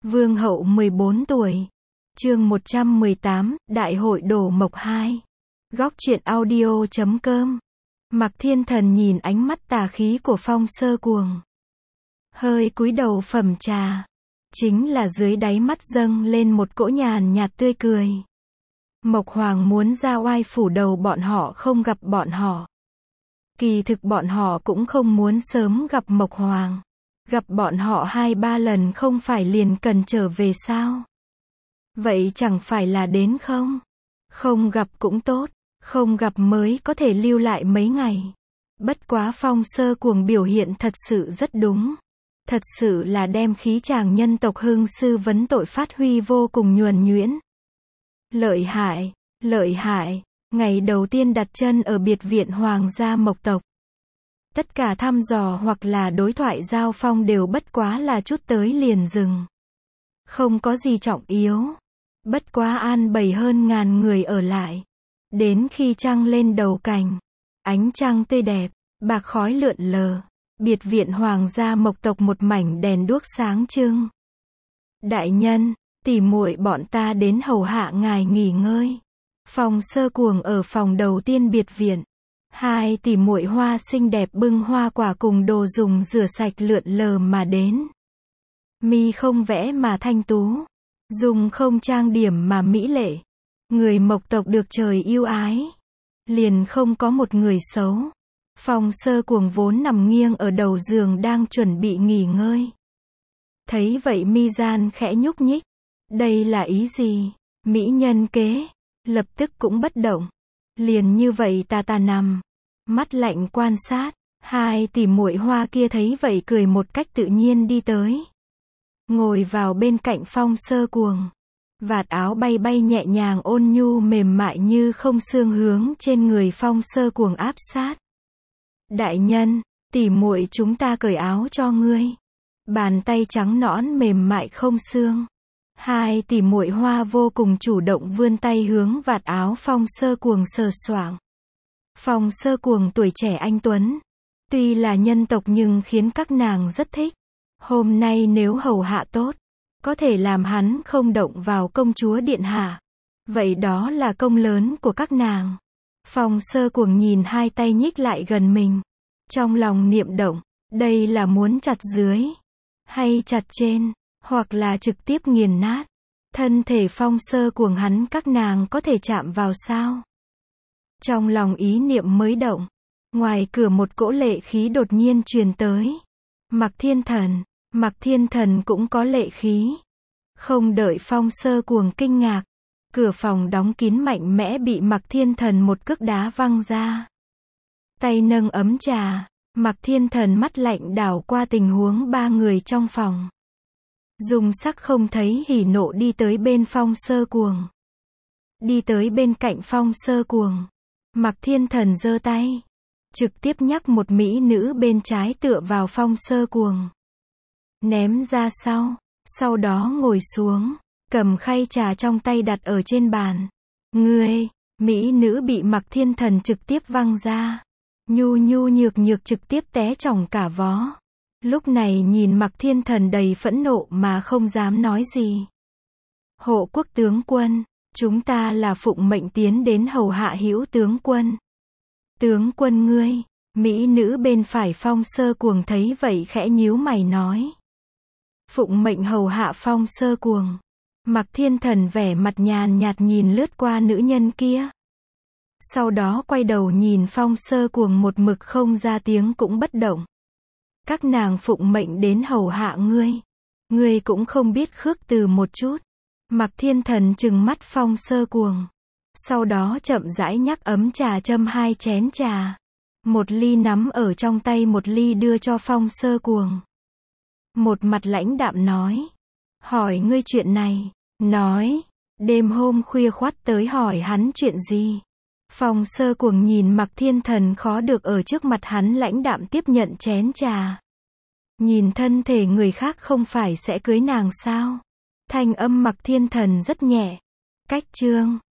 Vương hậu 14 tuổi. Chương 118, Đại hội Đổ Mộc 2. Góc truyện audio.com. Mạc Thiên Thần nhìn ánh mắt tà khí của Phong Sơ Cuồng, hơi cúi đầu phẩm trà. Chính là dưới đáy mắt dâng lên một cỗ nhàn nhạt tươi cười. Mộc Hoàng muốn ra oai phủ đầu bọn họ không gặp bọn họ. Kỳ thực bọn họ cũng không muốn sớm gặp Mộc Hoàng. Gặp bọn họ 2-3 lần không phải liền cần trở về sao? Vậy chẳng phải là đến không? Không gặp cũng tốt, không gặp mới có thể lưu lại mấy ngày. Bất quá Phong Sơ Cuồng biểu hiện thật sự rất đúng. Thật sự là đem khí chàng nhân tộc hưng sư vấn tội phát huy vô cùng nhuần nhuyễn. Lợi hại, lợi hại. Ngày đầu tiên đặt chân ở biệt viện Hoàng gia Mộc tộc. Tất cả thăm dò hoặc là đối thoại giao phong đều bất quá là chút tới liền dừng. Không có gì trọng yếu. Bất quá an bày hơn ngàn người ở lại. Đến khi trăng lên đầu cành, ánh trăng tươi đẹp, bạc khói lượn lờ, biệt viện Hoàng gia Mộc tộc một mảnh đèn đuốc sáng trưng. Đại nhân, tỉ muội bọn ta đến hầu hạ ngài nghỉ ngơi. Phong Sơ Cuồng ở phòng đầu tiên biệt viện. Hai tỉ muội hoa xinh đẹp bưng hoa quả cùng đồ dùng rửa sạch lượn lờ mà đến. Mi không vẽ mà thanh tú, dùng không trang điểm mà mỹ lệ. Người Mộc tộc được trời yêu ái, liền không có một người xấu. Phong Sơ Cuồng vốn nằm nghiêng ở đầu giường đang chuẩn bị nghỉ ngơi. Thấy vậy mi gian khẽ nhúc nhích. Đây là ý gì? Mỹ nhân kế. Lập tức cũng bất động. Liền như vậy ta nằm, mắt lạnh quan sát. Hai tỉ muội hoa kia thấy vậy cười một cách tự nhiên đi tới, ngồi vào bên cạnh Phong Sơ Cuồng. Vạt áo bay bay nhẹ nhàng ôn nhu mềm mại như không xương hướng trên người Phong Sơ Cuồng áp sát. Đại nhân, tỉ muội chúng ta cởi áo cho ngươi. Bàn tay trắng nõn mềm mại không xương. Hai tỉ muội hoa vô cùng chủ động vươn tay hướng vạt áo Phong Sơ Cuồng sờ soạng. Phong Sơ Cuồng tuổi trẻ anh tuấn, tuy là nhân tộc nhưng khiến các nàng rất thích. Hôm nay nếu hầu hạ tốt, có thể làm hắn không động vào công chúa điện hạ. Vậy đó là công lớn của các nàng. Phong Sơ Cuồng nhìn hai tay nhích lại gần mình, trong lòng niệm động, đây là muốn chặt dưới, hay chặt trên, hoặc là trực tiếp nghiền nát. Thân thể Phong Sơ Cuồng hắn các nàng có thể chạm vào sao? Trong lòng ý niệm mới động, ngoài cửa một cỗ lệ khí đột nhiên truyền tới. Mạc Thiên Thần cũng có lệ khí. Không đợi Phong Sơ Cuồng kinh ngạc, cửa phòng đóng kín mạnh mẽ bị Mạc Thiên Thần một cước đá văng ra. Tay nâng ấm trà, Mạc Thiên Thần mắt lạnh đảo qua tình huống ba người trong phòng. Dung sắc không thấy hỉ nộ đi tới bên Phong Sơ Cuồng. Đi tới bên cạnh Phong Sơ Cuồng. Mạc Thiên Thần giơ tay, trực tiếp nhắc một mỹ nữ bên trái tựa vào Phong Sơ Cuồng, ném ra sau đó ngồi xuống, cầm khay trà trong tay đặt ở trên bàn. Ngươi, mỹ nữ bị Mạc Thiên Thần trực tiếp văng ra, nhu nhược trực tiếp té chỏng cả vó. Lúc này nhìn Mạc Thiên Thần đầy phẫn nộ mà không dám nói gì. Hộ quốc tướng quân, chúng ta là phụng mệnh tiến đến hầu hạ hữu tướng quân. Tướng quân ngươi, mỹ nữ bên phải Phong Sơ Cuồng thấy vậy khẽ nhíu mày nói. Phụng mệnh hầu hạ Phong Sơ Cuồng. Mạc Thiên Thần vẻ mặt nhàn nhạt nhìn lướt qua nữ nhân kia. Sau đó quay đầu nhìn Phong Sơ Cuồng một mực không ra tiếng cũng bất động. Các nàng phụng mệnh đến hầu hạ ngươi. Ngươi cũng không biết khước từ một chút. Mạc Thiên Thần trừng mắt Phong Sơ Cuồng. Sau đó chậm rãi nhắc ấm trà châm 2 chén trà. Một ly nắm ở trong tay, một ly đưa cho Phong Sơ Cuồng. Một mặt lãnh đạm nói. Hỏi ngươi chuyện này. Nói. Đêm hôm khuya khoắt tới hỏi hắn chuyện gì. Phong Sơ Cuồng nhìn Mạc Thiên Thần khó được ở trước mặt hắn lãnh đạm tiếp nhận chén trà. Nhìn thân thể người khác không phải sẽ cưới nàng sao? Thanh âm Mạc Thiên Thần rất nhẹ. Cách chương